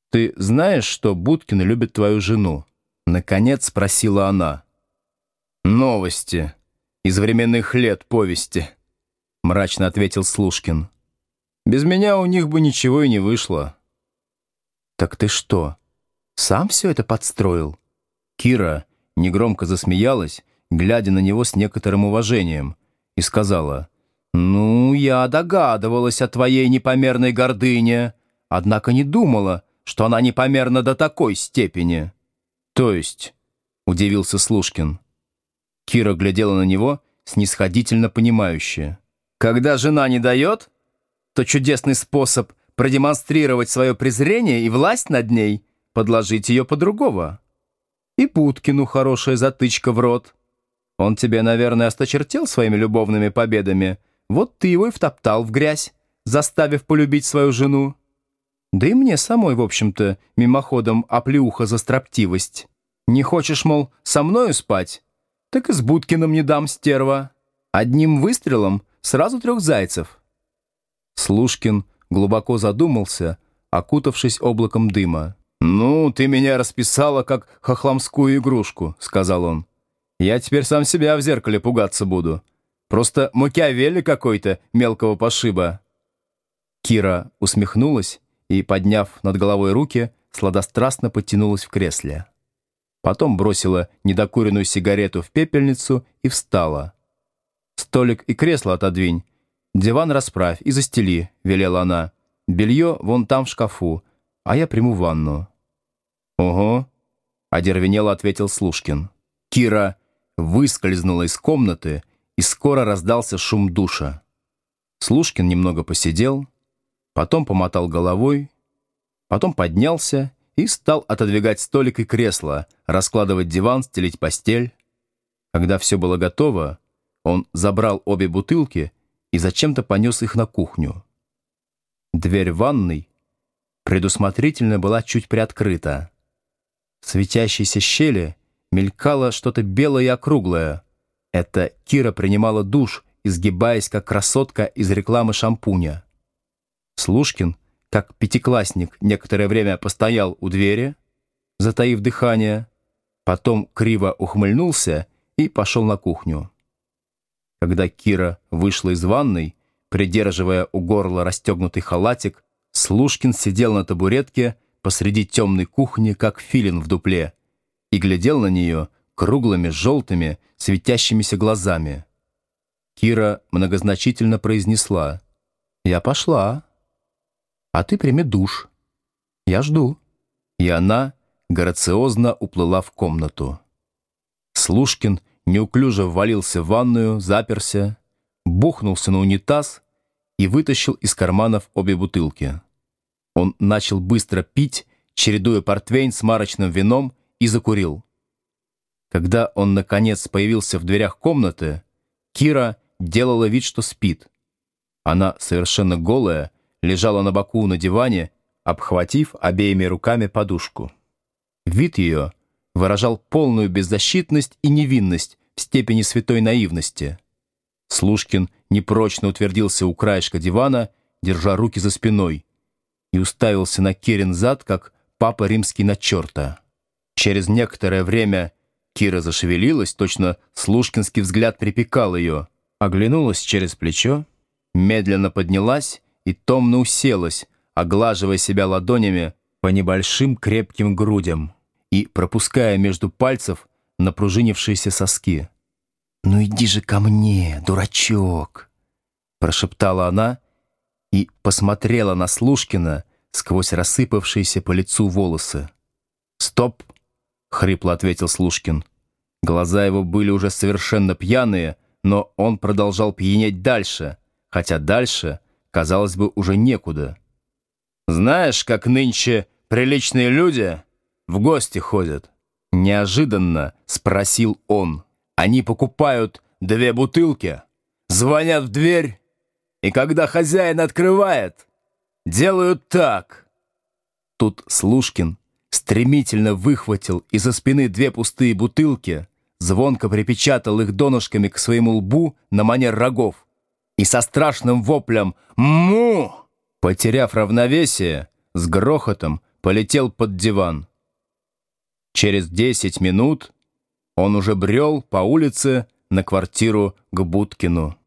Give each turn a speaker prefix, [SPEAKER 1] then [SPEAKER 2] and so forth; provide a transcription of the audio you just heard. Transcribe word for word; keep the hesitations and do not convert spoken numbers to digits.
[SPEAKER 1] «Ты знаешь, что Будкин любит твою жену?» Наконец спросила она. «Новости. Из временных лет повести», — мрачно ответил Слушкин. «Без меня у них бы ничего и не вышло». «Так ты что, сам все это подстроил?» Кира негромко засмеялась, глядя на него с некоторым уважением, и сказала: «Ну, я догадывалась о твоей непомерной гордыне, однако не думала, что она непомерна до такой степени». «То есть?» — удивился Слушкин. Кира глядела на него снисходительно понимающе. «Когда жена не дает, то чудесный способ продемонстрировать свое презрение и власть над ней — подложить ее под другого. И Будкину хорошая затычка в рот. Он тебе, наверное, осточертел своими любовными победами, вот ты его и втоптал в грязь, заставив полюбить свою жену. Да и мне самой, в общем-то, мимоходом оплеуха за строптивость. Не хочешь, мол, со мною спать? Так и с Будкиным не дам, стерва. Одним выстрелом сразу трех зайцев». Слушкин глубоко задумался, окутавшись облаком дыма. «Ну, ты меня расписала, как хохломскую игрушку», — сказал он. «Я теперь сам себя в зеркале пугаться буду. Просто Макиавелли какой-то мелкого пошиба». Кира усмехнулась и, подняв над головой руки, сладострастно подтянулась в кресле. Потом бросила недокуренную сигарету в пепельницу и встала. «Столик и кресло отодвинь, диван расправь и застели», — велела она. «Белье вон там в шкафу, а я приму ванну». «Ого», — одервенело ответил Слушкин. Кира выскользнула из комнаты, и скоро раздался шум душа. Слушкин немного посидел, потом помотал головой, потом поднялся и стал отодвигать столик и кресло, раскладывать диван, стелить постель. Когда все было готово, он забрал обе бутылки и зачем-то понес их на кухню. Дверь ванной предусмотрительно была чуть приоткрыта. В светящейся щели мелькало что-то белое и округлое. Это Кира принимала душ, изгибаясь, как красотка из рекламы шампуня. Слушкин, как пятиклассник, некоторое время постоял у двери, затаив дыхание, потом криво ухмыльнулся и пошел на кухню. Когда Кира вышла из ванной, придерживая у горла расстегнутый халатик, Слушкин сидел на табуретке посреди темной кухни, как филин в дупле, и глядел на нее круглыми, желтыми, светящимися глазами. Кира многозначительно произнесла: «Я пошла. А ты прими душ. Я жду». И она грациозно уплыла в комнату. Слушкин неуклюже ввалился в ванную, заперся, бухнулся на унитаз и вытащил из карманов обе бутылки. Он начал быстро пить, чередуя портвейн с марочным вином, и закурил. Когда он, наконец, появился в дверях комнаты, Кира делала вид, что спит. Она, совершенно голая, лежала на боку на диване, обхватив обеими руками подушку. Вид ее выражал полную беззащитность и невинность в степени святой наивности. Слушкин непрочно утвердился у краешка дивана, держа руки за спиной, и уставился на Кирин зад, как папа римский на черта. Через некоторое время Кира зашевелилась, точно слушкинский взгляд припекал ее, оглянулась через плечо, медленно поднялась и томно уселась, оглаживая себя ладонями по небольшим крепким грудям и пропуская между пальцев напружинившиеся соски. «Ну иди же ко мне, дурачок!» прошептала она и посмотрела на Слушкина сквозь рассыпавшиеся по лицу волосы. «Стоп!» — хрипло ответил Слушкин. Глаза его были уже совершенно пьяные, но он продолжал пьянеть дальше, хотя дальше, казалось бы, уже некуда. «Знаешь, как нынче приличные люди в гости ходят?» Неожиданно спросил он. «Они покупают две бутылки, звонят в дверь, и когда хозяин открывает, делают так». Тут Слушкин стремительно выхватил из-за спины две пустые бутылки, звонко припечатал их донышками к своему лбу на манер рогов и со страшным воплем «Му!», потеряв равновесие, с грохотом полетел под диван. Через десять минут он уже брел по улице на квартиру к Будкину.